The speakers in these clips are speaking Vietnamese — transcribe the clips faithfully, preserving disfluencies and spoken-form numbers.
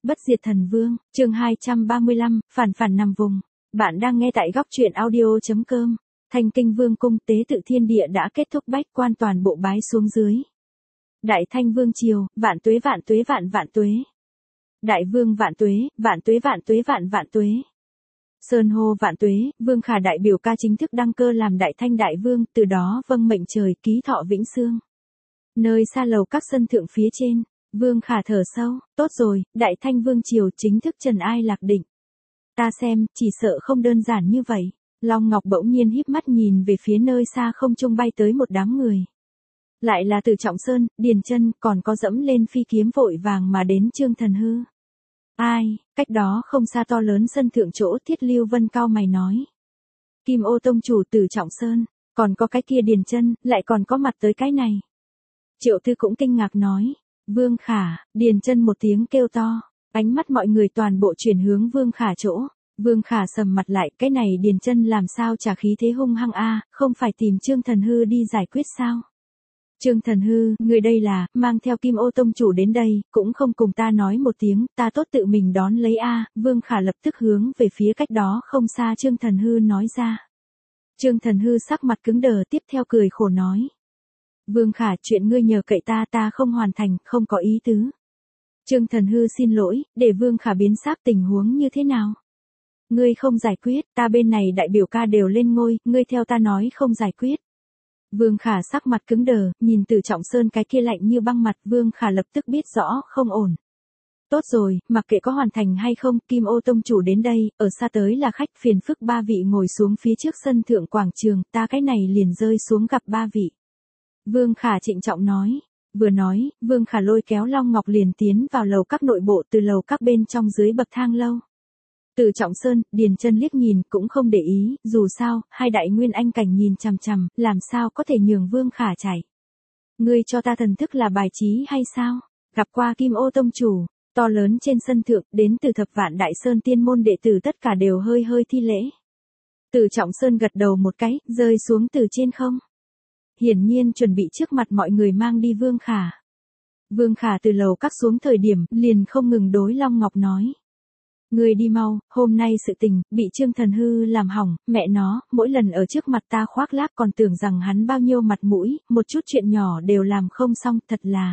Bất diệt thần vương, chương hai trăm ba mươi lăm, phản phản nằm vùng. Bạn đang nghe tại góc truyện audio.com. Thanh Kinh Vương cung tế tự thiên địa đã kết thúc, bách quan toàn bộ bái xuống dưới. Đại Thanh Vương triều, vạn tuế vạn tuế vạn vạn tuế. Đại Vương vạn tuế, vạn tuế vạn tuế vạn vạn tuế. Sơn hô vạn tuế, Vương Khả đại biểu ca chính thức đăng cơ làm Đại Thanh Đại Vương, từ đó vâng mệnh trời, ký thọ vĩnh xương. Nơi xa lầu các sân thượng phía trên, Vương Khả thở sâu, tốt rồi, Đại Thanh Vương triều chính thức trần ai lạc định. Ta xem, chỉ sợ không đơn giản như vậy. Long Ngọc bỗng nhiên híp mắt nhìn về phía nơi xa không trung bay tới một đám người. Lại là từ Trọng Sơn, Điền Chân, còn có dẫm lên phi kiếm vội vàng mà đến Trương Thần Hư. Ai, cách đó không xa to lớn sân thượng chỗ Thiết Lưu Vân cao mày nói. Kim Ô tông chủ từ Trọng Sơn, còn có cái kia Điền Chân, lại còn có mặt tới cái này. Triệu Tư cũng kinh ngạc nói. Vương Khả, Điền Chân một tiếng kêu to, ánh mắt mọi người toàn bộ chuyển hướng Vương Khả chỗ. Vương Khả sầm mặt lại, cái này Điền Chân làm sao trả khí thế hung hăng a, không phải tìm Trương Thần Hư đi giải quyết sao? Trương Thần Hư, người đây là, mang theo Kim Ô tông chủ đến đây, cũng không cùng ta nói một tiếng, ta tốt tự mình đón lấy a. Vương Khả lập tức hướng về phía cách đó không xa Trương Thần Hư nói ra. Trương Thần Hư sắc mặt cứng đờ, tiếp theo cười khổ nói. Vương Khả, chuyện ngươi nhờ cậy ta ta không hoàn thành, không có ý tứ. Trương Thần Hư xin lỗi, để Vương Khả biến sáp tình huống như thế nào? Ngươi không giải quyết, ta bên này đại biểu ca đều lên ngôi, ngươi theo ta nói không giải quyết. Vương Khả sắc mặt cứng đờ, nhìn từ Trọng Sơn cái kia lạnh như băng mặt, Vương Khả lập tức biết rõ không ổn. Tốt rồi, mặc kệ có hoàn thành hay không, Kim Ô tông chủ đến đây, ở xa tới là khách, phiền phức ba vị ngồi xuống phía trước sân thượng quảng trường, ta cái này liền rơi xuống gặp ba vị. Vương Khả trịnh trọng nói. Vừa nói, Vương Khả lôi kéo Long Ngọc liền tiến vào lầu các nội bộ, từ lầu các bên trong dưới bậc thang lâu. Từ Trọng Sơn, Điền Chân liếc nhìn, cũng không để ý, dù sao, hai đại nguyên anh cảnh nhìn chằm chằm, làm sao có thể nhường Vương Khả chạy. Ngươi cho ta thần thức là bài trí hay sao? Gặp qua Kim Ô tông chủ, to lớn trên sân thượng, đến từ Thập Vạn Đại Sơn tiên môn đệ tử tất cả đều hơi hơi thi lễ. Từ Trọng Sơn gật đầu một cái, rơi xuống từ trên không. Hiển nhiên chuẩn bị trước mặt mọi người mang đi Vương Khả. Vương Khả từ lầu các xuống thời điểm, liền không ngừng đối Long Ngọc nói. Ngươi đi mau, hôm nay sự tình, bị Trương Thần Hư làm hỏng, mẹ nó, mỗi lần ở trước mặt ta khoác lác còn tưởng rằng hắn bao nhiêu mặt mũi, một chút chuyện nhỏ đều làm không xong, thật là.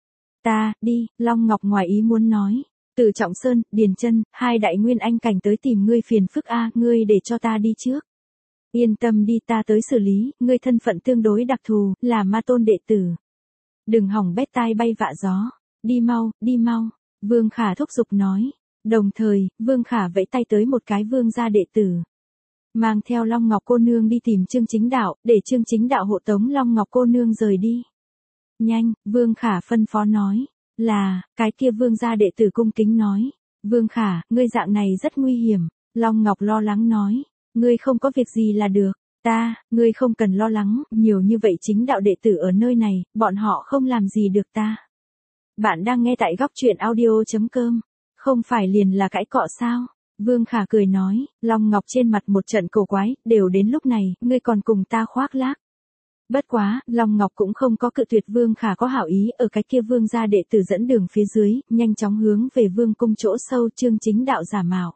Ta, đi, Long Ngọc ngoài ý muốn nói. Từ Trọng Sơn, Điền Chân, hai đại nguyên anh cảnh tới tìm ngươi phiền phức a, ngươi để cho ta đi trước. Yên tâm đi, ta tới xử lý, ngươi thân phận tương đối đặc thù, là ma tôn đệ tử. Đừng hỏng bét tai bay vạ gió. Đi mau, đi mau. Vương Khả thúc giục nói. Đồng thời, Vương Khả vẫy tay tới một cái vương gia đệ tử. Mang theo Long Ngọc cô nương đi tìm Trương Chính Đạo, để Trương Chính Đạo hộ tống Long Ngọc cô nương rời đi. Nhanh, Vương Khả phân phó nói. Là, cái kia vương gia đệ tử cung kính nói. Vương Khả, ngươi dạng này rất nguy hiểm. Long Ngọc lo lắng nói. Ngươi không có việc gì là được, ta, ngươi không cần lo lắng, nhiều như vậy chính đạo đệ tử ở nơi này, bọn họ không làm gì được ta. Bạn đang nghe tại góc truyện audio.com, không phải liền là cãi cọ sao? Vương Khả cười nói, Long Ngọc trên mặt một trận cổ quái, đều đến lúc này, ngươi còn cùng ta khoác lác. Bất quá, Long Ngọc cũng không có cự tuyệt Vương Khả có hảo ý, ở cái kia vương gia đệ tử dẫn đường phía dưới, nhanh chóng hướng về vương cung chỗ sâu Trương Chính Đạo giả mạo.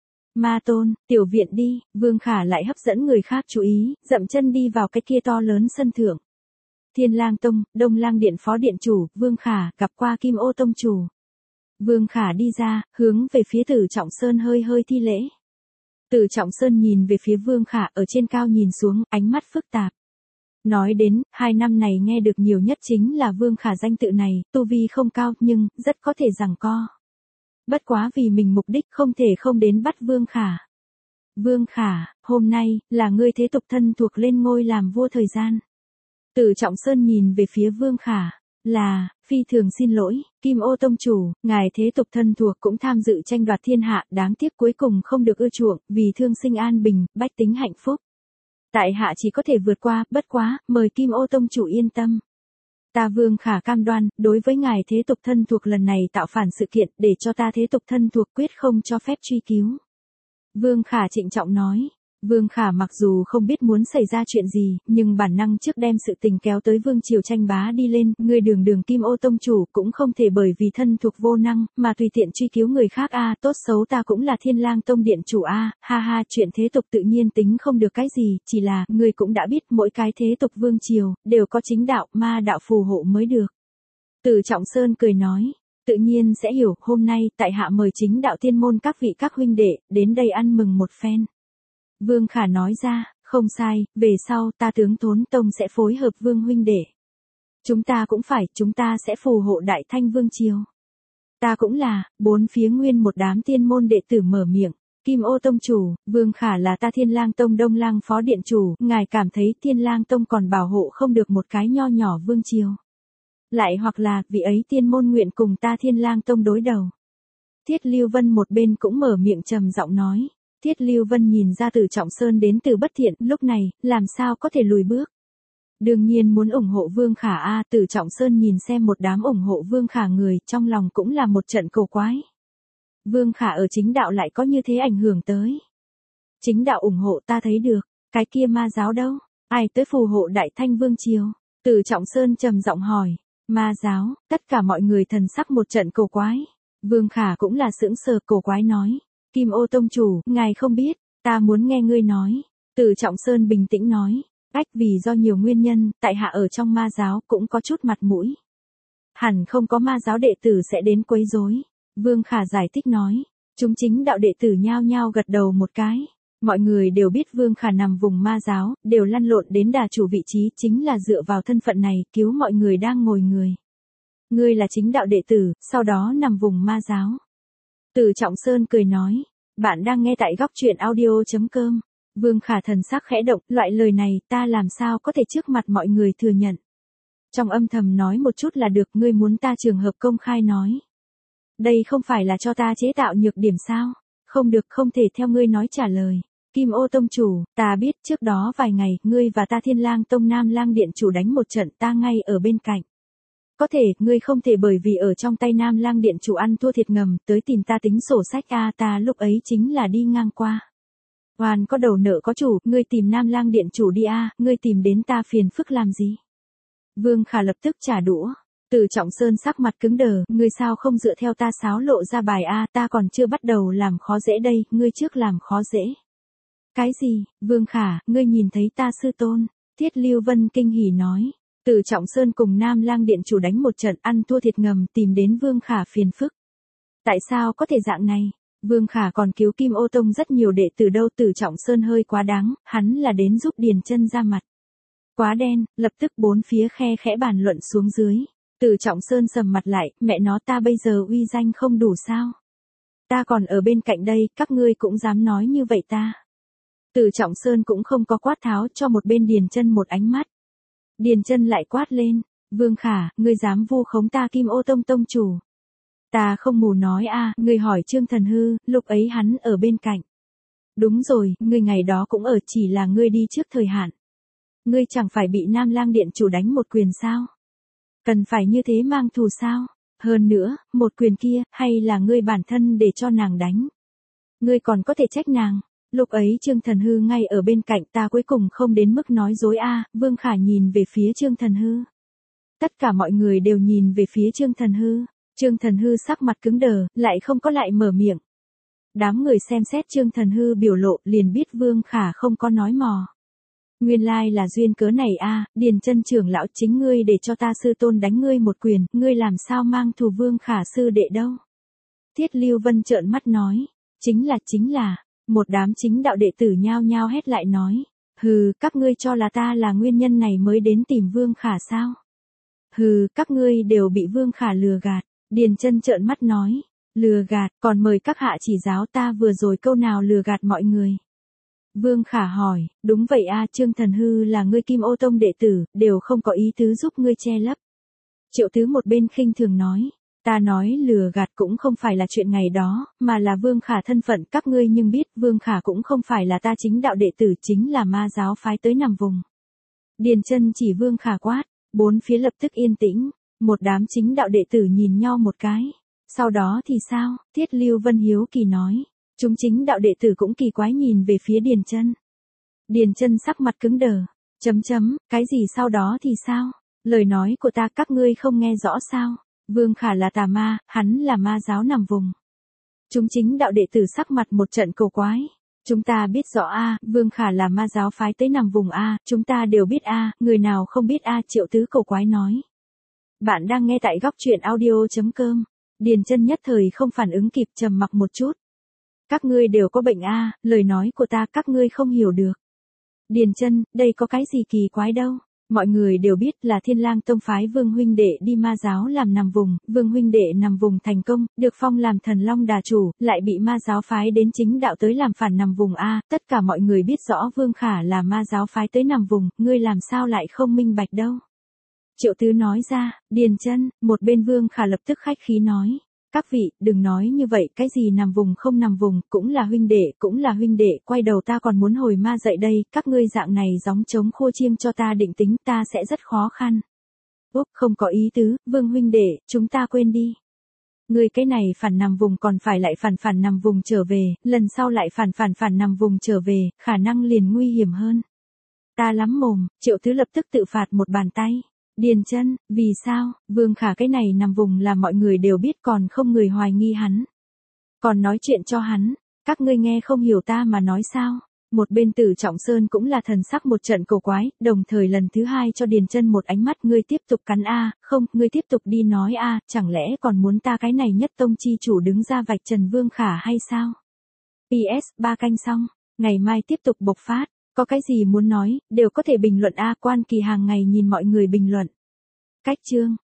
Ma tôn, tiểu viện đi, Vương Khả lại hấp dẫn người khác chú ý, dậm chân đi vào cái kia to lớn sân thượng. Thiên Lang Tông, Đông Lang Điện phó điện chủ, Vương Khả, gặp qua Kim Ô tông chủ. Vương Khả đi ra, hướng về phía Từ Trọng Sơn hơi hơi thi lễ. Từ Trọng Sơn nhìn về phía Vương Khả ở trên cao nhìn xuống, ánh mắt phức tạp. Nói đến, hai năm này nghe được nhiều nhất chính là Vương Khả danh tự này, tu vi không cao, nhưng, rất có thể giằng co. Bất quá vì mình mục đích không thể không đến bắt Vương Khả. Vương Khả, hôm nay, là ngươi thế tục thân thuộc lên ngôi làm vua thời gian. Từ Trọng Sơn nhìn về phía Vương Khả, là, phi thường xin lỗi, Kim Ô tông chủ, ngài thế tục thân thuộc cũng tham dự tranh đoạt thiên hạ, đáng tiếc cuối cùng không được ưa chuộng, vì thương sinh an bình, bách tính hạnh phúc. Tại hạ chỉ có thể vượt qua, bất quá, mời Kim Ô tông chủ yên tâm. Ta Vương Khả cam đoan, đối với ngài thế tục thân thuộc lần này tạo phản sự kiện, để cho ta thế tục thân thuộc quyết không cho phép truy cứu. Vương Khả trịnh trọng nói. Vương Khả mặc dù không biết muốn xảy ra chuyện gì, nhưng bản năng trước đem sự tình kéo tới vương triều tranh bá đi lên, người đường đường Kim Ô tông chủ cũng không thể bởi vì thân thuộc vô năng, mà tùy tiện truy cứu người khác a, tốt xấu ta cũng là Thiên Lang tông điện chủ a, ha ha, chuyện thế tục tự nhiên tính không được cái gì, chỉ là, người cũng đã biết mỗi cái thế tục vương triều, đều có chính đạo, ma đạo phù hộ mới được. Từ Trọng Sơn cười nói, tự nhiên sẽ hiểu, hôm nay, tại hạ mời chính đạo tiên môn các vị các huynh đệ, đến đây ăn mừng một phen. Vương Khả nói ra, không sai, về sau ta tướng Thốn Tông sẽ phối hợp Vương huynh đệ. Chúng ta cũng phải, chúng ta sẽ phù hộ Đại Thanh Vương triều. Ta cũng là, bốn phía nguyên một đám tiên môn đệ tử mở miệng. Kim Ô tông chủ, Vương Khả là ta Thiên Lang tông Đông Lang phó điện chủ, ngài cảm thấy Thiên Lang tông còn bảo hộ không được một cái nho nhỏ vương triều. Lại hoặc là, vị ấy tiên môn nguyện cùng ta Thiên Lang tông đối đầu. Thiết Lưu Vân một bên cũng mở miệng trầm giọng nói. Thiết Lưu Vân nhìn ra Từ Trọng Sơn đến từ bất thiện, lúc này, làm sao có thể lùi bước. Đương nhiên muốn ủng hộ Vương Khả a, à, Từ Trọng Sơn nhìn xem một đám ủng hộ Vương Khả người, trong lòng cũng là một trận cầu quái. Vương Khả ở chính đạo lại có như thế ảnh hưởng tới. Chính đạo ủng hộ ta thấy được, cái kia ma giáo đâu, ai tới phù hộ Đại Thanh Vương triều? Từ Trọng Sơn trầm giọng hỏi, ma giáo, tất cả mọi người thần sắc một trận cầu quái. Vương Khả cũng là sững sờ cầu quái nói. Kim Ô tông chủ, ngài không biết, ta muốn nghe ngươi nói. Từ Trọng Sơn bình tĩnh nói, ách vì do nhiều nguyên nhân, tại hạ ở trong ma giáo cũng có chút mặt mũi. Hẳn không có ma giáo đệ tử sẽ đến quấy rối. Vương Khả giải thích nói, chúng chính đạo đệ tử nhao nhao gật đầu một cái. Mọi người đều biết Vương Khả nằm vùng ma giáo, đều lăn lộn đến đà chủ vị trí chính là dựa vào thân phận này cứu mọi người đang ngồi người. Ngươi là chính đạo đệ tử, sau đó nằm vùng ma giáo. Từ Trọng Sơn cười nói, bạn đang nghe tại góc truyện audio chấm com. Vương Khả thần sắc khẽ động, loại lời này ta làm sao có thể trước mặt mọi người thừa nhận. Trong âm thầm nói một chút là được, ngươi muốn ta trường hợp công khai nói. Đây không phải là cho ta chế tạo nhược điểm sao? Không được, không thể theo ngươi nói trả lời. Kim Ô tông chủ, ta biết trước đó vài ngày, ngươi và ta Thiên Lang tông Nam Lang điện chủ đánh một trận, ta ngay ở bên cạnh. Có thể, ngươi không thể bởi vì ở trong tay Nam Lang điện chủ ăn thua thiệt ngầm, tới tìm ta tính sổ sách a, ta lúc ấy chính là đi ngang qua. Oan có đầu nợ có chủ, ngươi tìm Nam Lang điện chủ đi a, ngươi tìm đến ta phiền phức làm gì? Vương Khả lập tức trả đũa. Từ Trọng Sơn sắc mặt cứng đờ, ngươi sao không dựa theo ta sáo lộ ra bài a, ta còn chưa bắt đầu làm khó dễ đây, ngươi trước làm khó dễ. Cái gì? Vương Khả, ngươi nhìn thấy ta sư tôn? Thiết Lưu Vân kinh hỉ nói. Từ Trọng Sơn cùng Nam Lang điện chủ đánh một trận ăn thua thiệt ngầm, tìm đến Vương Khả phiền phức. Tại sao có thể dạng này? Vương Khả còn cứu Kim Ô tông rất nhiều đệ tử đâu. Từ Trọng Sơn hơi quá đáng, hắn là đến giúp Điền Chân ra mặt. Quá đen, lập tức bốn phía khe khẽ bàn luận xuống dưới. Từ Trọng Sơn sầm mặt lại, mẹ nó ta bây giờ uy danh không đủ sao? Ta còn ở bên cạnh đây, các ngươi cũng dám nói như vậy ta. Từ Trọng Sơn cũng không có quát tháo cho một bên Điền Chân một ánh mắt. Điền Chân lại quát lên, Vương Khả, ngươi dám vu khống ta Kim Ô tông tông chủ. Ta không mù nói a, à, ngươi hỏi Trương Thần Hư, lúc ấy hắn ở bên cạnh. Đúng rồi, ngươi ngày đó cũng ở, chỉ là ngươi đi trước thời hạn. Ngươi chẳng phải bị Nam Lang điện chủ đánh một quyền sao? Cần phải như thế mang thù sao? Hơn nữa, một quyền kia, hay là ngươi bản thân để cho nàng đánh? Ngươi còn có thể trách nàng. Lúc ấy Trương Thần Hư ngay ở bên cạnh, ta cuối cùng không đến mức nói dối a. À, Vương Khả nhìn về phía Trương Thần Hư. Tất cả mọi người đều nhìn về phía Trương Thần Hư. Trương Thần Hư sắc mặt cứng đờ, lại không có lại mở miệng. Đám người xem xét Trương Thần Hư biểu lộ, liền biết Vương Khả không có nói mò. Nguyên lai là duyên cớ này a, à, Điền Chân trưởng lão, chính ngươi để cho ta sư tôn đánh ngươi một quyền, ngươi làm sao mang thù Vương Khả sư đệ đâu? Thiết Lưu Vân trợn mắt nói, chính là chính là, một đám chính đạo đệ tử nhao nhao hét lại nói, hừ, các ngươi cho là ta là nguyên nhân này mới đến tìm Vương Khả sao? Hừ, các ngươi đều bị Vương Khả lừa gạt. Điền Chân trợn mắt nói, lừa gạt, còn mời các hạ chỉ giáo ta vừa rồi câu nào lừa gạt mọi người. Vương Khả hỏi, đúng vậy a, Trương Thần Hư là ngươi Kim Ô tông đệ tử, đều không có ý tứ giúp ngươi che lấp. Triệu Tứ một bên khinh thường nói, ta nói lừa gạt cũng không phải là chuyện ngày đó, mà là Vương Khả thân phận, các ngươi nhưng biết Vương Khả cũng không phải là ta chính đạo đệ tử, chính là ma giáo phái tới nằm vùng. Điền Chân chỉ Vương Khả quát, bốn phía lập tức yên tĩnh, một đám chính đạo đệ tử nhìn nhau một cái. Sau đó thì sao? Thiết Lưu Vân hiếu kỳ nói. Chúng chính đạo đệ tử cũng kỳ quái nhìn về phía Điền Chân. Điền Chân sắc mặt cứng đờ. Chấm chấm, cái gì sau đó thì sao? Lời nói của ta các ngươi không nghe rõ sao? Vương Khả là tà ma, hắn là ma giáo nằm vùng. Chúng chính đạo đệ tử sắc mặt một trận cầu quái. Chúng ta biết rõ a, Vương Khả là ma giáo phái tới nằm vùng a, chúng ta đều biết a, người nào không biết a, Triệu Tứ cầu quái nói. Bạn đang nghe tại góc truyện audio.com. Điền Chân nhất thời không phản ứng kịp, trầm mặc một chút. Các ngươi đều có bệnh a, lời nói của ta các ngươi không hiểu được. Điền Chân, đây có cái gì kỳ quái đâu. Mọi người đều biết là Thiên Lang tông phái Vương huynh đệ đi ma giáo làm nằm vùng, Vương huynh đệ nằm vùng thành công, được phong làm thần long đà chủ, lại bị ma giáo phái đến chính đạo tới làm phản nằm vùng a, tất cả mọi người biết rõ Vương Khả là ma giáo phái tới nằm vùng, ngươi làm sao lại không minh bạch đâu. Triệu Tứ nói ra. Điền Chân, một bên Vương Khả lập tức khách khí nói. Các vị, đừng nói như vậy, cái gì nằm vùng không nằm vùng, cũng là huynh đệ, cũng là huynh đệ, quay đầu ta còn muốn hồi ma dậy đây, các ngươi dạng này gióng trống khô chiêng cho ta định tính, ta sẽ rất khó khăn. Úp, không có ý tứ, Vương huynh đệ, chúng ta quên đi. Ngươi cái này phản nằm vùng còn phải lại phản phản nằm vùng trở về, lần sau lại phản phản phản nằm vùng trở về, khả năng liền nguy hiểm hơn. Ta lắm mồm, Triệu Tứ lập tức tự phạt một bàn tay. Điền Chân, vì sao? Vương Khả cái này nằm vùng là mọi người đều biết còn không người hoài nghi hắn. Còn nói chuyện cho hắn, các ngươi nghe không hiểu ta mà nói sao? Một bên Tử Trọng Sơn cũng là thần sắc một trận cầu quái, đồng thời lần thứ hai cho Điền Chân một ánh mắt, ngươi tiếp tục cắn a, không, ngươi tiếp tục đi nói a, chẳng lẽ còn muốn ta cái này nhất tông chi chủ đứng ra vạch trần Vương Khả hay sao? pê ét ba canh xong, ngày mai tiếp tục bộc phát. Có cái gì muốn nói, đều có thể bình luận a, Quan Kỳ hàng ngày nhìn mọi người bình luận. Cách chương.